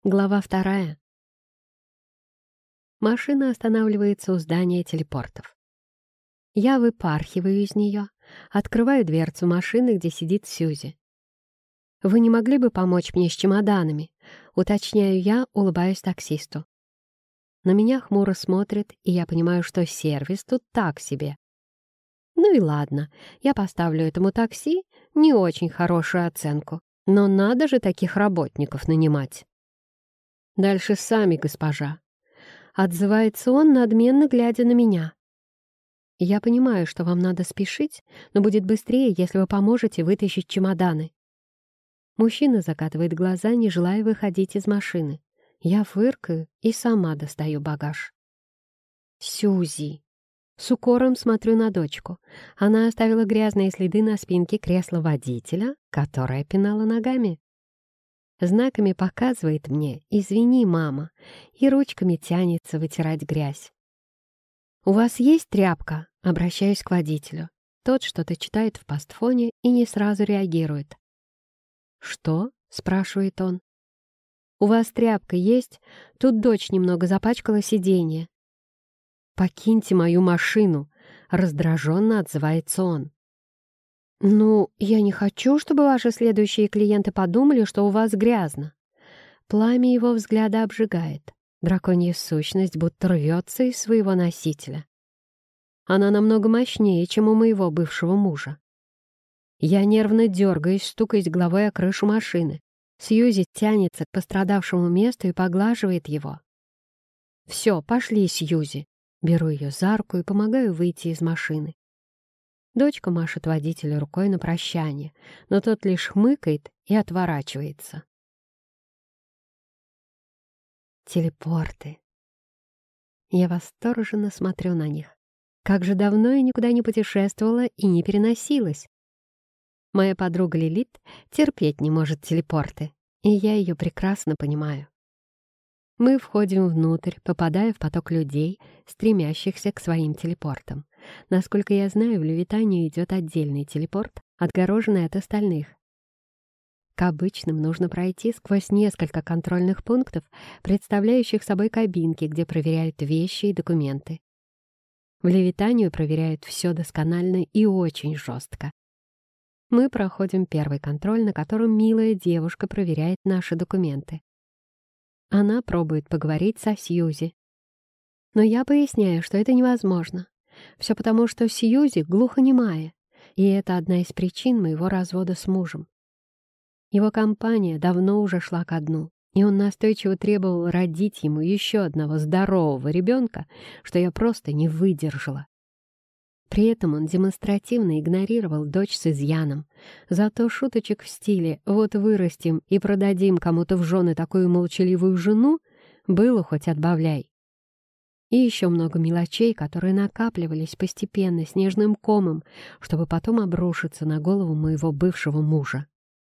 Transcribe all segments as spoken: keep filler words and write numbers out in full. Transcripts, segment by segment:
Глава вторая. Машина останавливается у здания телепортов. Я выпархиваю из нее, открываю дверцу машины, где сидит Сьюзи. «Вы не могли бы помочь мне с чемоданами?» — уточняю я, улыбаюсь таксисту. На меня хмуро смотрит, и я понимаю, что сервис тут так себе. Ну и ладно, я поставлю этому такси не очень хорошую оценку. Но надо же таких работников нанимать. «Дальше сами, госпожа», — отзывается он, надменно глядя на меня. «Я понимаю, что вам надо спешить, но будет быстрее, если вы поможете вытащить чемоданы». Мужчина закатывает глаза, не желая выходить из машины. Я фыркаю и сама достаю багаж. «Сьюзи!» С укором смотрю на дочку. Она оставила грязные следы на спинке кресла водителя, которое пинала ногами. Знаками показывает мне «Извини, мама», и ручками тянется вытирать грязь. «У вас есть тряпка?» — обращаюсь к водителю. Тот что-то читает в постфоне и не сразу реагирует. «Что?» — спрашивает он. «У вас тряпка есть? Тут дочь немного запачкала сиденье». «Покиньте мою машину!» — раздраженно отзывается он. «Ну, я не хочу, чтобы ваши следующие клиенты подумали, что у вас грязно». Пламя его взгляда обжигает. Драконья сущность будто рвется из своего носителя. Она намного мощнее, чем у моего бывшего мужа. Я нервно дергаюсь, стукаясь головой о крышу машины. Сьюзи тянется к пострадавшему месту и поглаживает его. «Все, пошли, Сьюзи». Беру ее за руку и помогаю выйти из машины. Дочка машет водителю рукой на прощание, но тот лишь хмыкает и отворачивается. Телепорты. Я восторженно смотрю на них. Как же давно я никуда не путешествовала и не переносилась. Моя подруга Лилит терпеть не может телепорты, и я ее прекрасно понимаю. Мы входим внутрь, попадая в поток людей, стремящихся к своим телепортам. Насколько я знаю, в Левитанию идет отдельный телепорт, отгороженный от остальных. К обычным нужно пройти сквозь несколько контрольных пунктов, представляющих собой кабинки, где проверяют вещи и документы. В Левитанию проверяют все досконально и очень жестко. Мы проходим первый контроль, на котором милая девушка проверяет наши документы. Она пробует поговорить со Сьюзи. Но я поясняю, что это невозможно. Все потому, что Сьюзи глухонемая, и это одна из причин моего развода с мужем. Его компания давно уже шла ко дну, и он настойчиво требовал родить ему еще одного здорового ребенка, что я просто не выдержала. При этом он демонстративно игнорировал дочь с изъяном. Зато шуточек в стиле «вот вырастим и продадим кому-то в жены такую молчаливую жену» было хоть отбавляй. И еще много мелочей, которые накапливались постепенно снежным комом, чтобы потом обрушиться на голову моего бывшего мужа.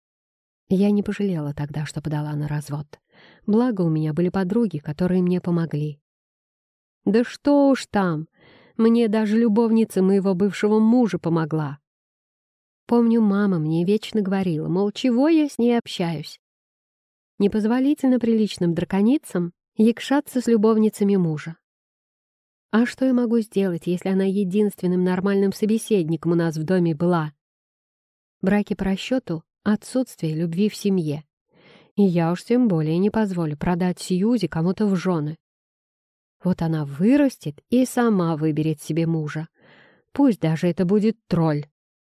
Я не пожалела тогда, что подала на развод. Благо, у меня были подруги, которые мне помогли. Да что уж там! Мне даже любовница моего бывшего мужа помогла. Помню, мама мне вечно говорила, мол, чего я с ней общаюсь. Непозволительно приличным драконицам якшаться с любовницами мужа. А что я могу сделать, если она единственным нормальным собеседником у нас в доме была? Браки по расчету — отсутствие любви в семье. И я уж тем более не позволю продать Сьюзи кому-то в жены. Вот она вырастет и сама выберет себе мужа. Пусть даже это будет тролль.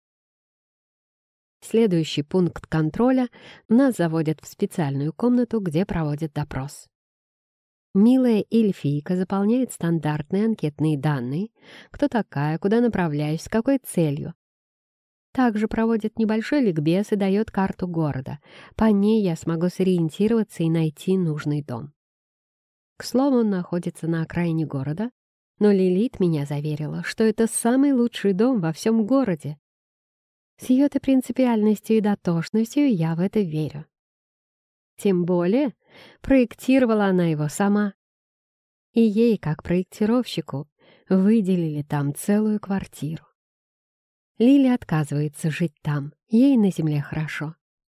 Следующий пункт контроля — нас заводят в специальную комнату, где проводят допрос. Милая эльфийка заполняет стандартные анкетные данные: кто такая, куда направляюсь, с какой целью. Также проводит небольшой ликбез и дает карту города. По ней я смогу сориентироваться и найти нужный дом. К слову, он находится на окраине города, но Лилит меня заверила, что это самый лучший дом во всем городе. С ее-то принципиальностью и дотошностью я в это верю. Тем более, проектировала она его сама. И ей, как проектировщику, выделили там целую квартиру. Лили отказывается жить там, ей на земле хорошо.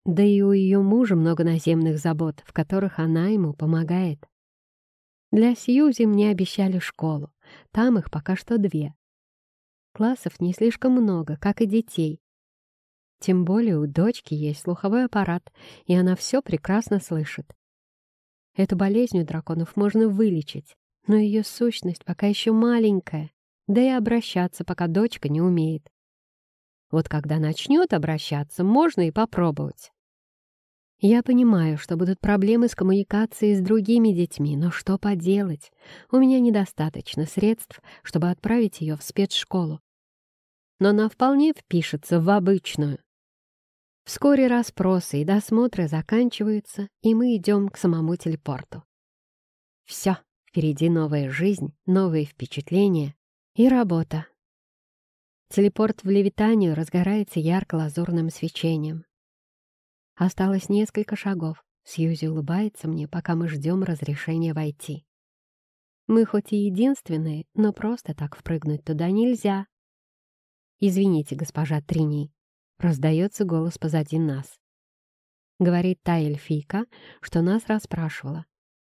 Да и у ее мужа много наземных забот, в которых она ему помогает. Для Сьюзи мне обещали школу. Там их пока что две. Классов не слишком много, как и детей. Тем более у дочки есть слуховой аппарат, и она все прекрасно слышит. Эту болезнь у драконов можно вылечить, но ее сущность пока еще маленькая, да и обращаться пока дочка не умеет. Вот когда начнет обращаться, можно и попробовать. Я понимаю, что будут проблемы с коммуникацией с другими детьми, но что поделать? У меня недостаточно средств, чтобы отправить ее в спецшколу. Но она вполне впишется в обычную. Вскоре расспросы и досмотры заканчиваются, и мы идем к самому телепорту. Все, впереди новая жизнь, новые впечатления и работа. Телепорт в Левитанию разгорается ярко-лазурным свечением. Осталось несколько шагов. Сьюзи улыбается мне, пока мы ждем разрешения войти. Мы хоть и единственные, но просто так впрыгнуть туда нельзя. «Извините, госпожа Трини», — раздается голос позади нас. Говорит та эльфийка, что нас расспрашивала.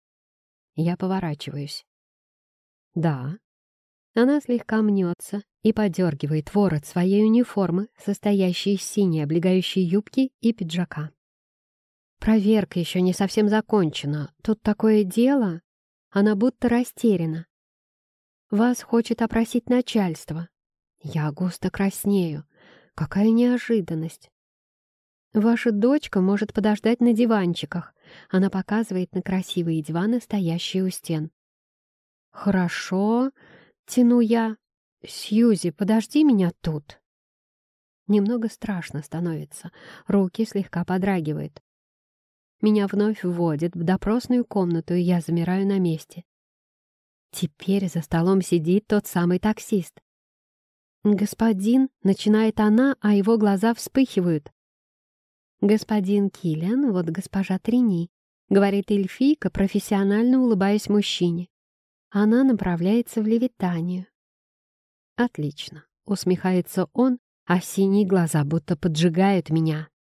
Я поворачиваюсь. «Да». Она слегка мнется и подергивает ворот своей униформы, состоящей из синей облегающей юбки и пиджака. «Проверка еще не совсем закончена. Тут такое дело...» Она будто растеряна. «Вас хочет опросить начальство». Я густо краснею. Какая неожиданность. «Ваша дочка может подождать на диванчиках». Она показывает на красивые диваны, стоящие у стен. «Хорошо», — тяну я. «Сьюзи, подожди меня тут». Немного страшно становится. Руки слегка подрагивают. Меня вновь вводят в допросную комнату, и я замираю на месте. Теперь за столом сидит тот самый таксист. «Господин», — начинает она, а его глаза вспыхивают. «Господин Киллиан, вот госпожа Трини», — говорит эльфийка, профессионально улыбаясь мужчине. Она направляется в Левитанию. «Отлично», — усмехается он, а синие глаза будто поджигают меня.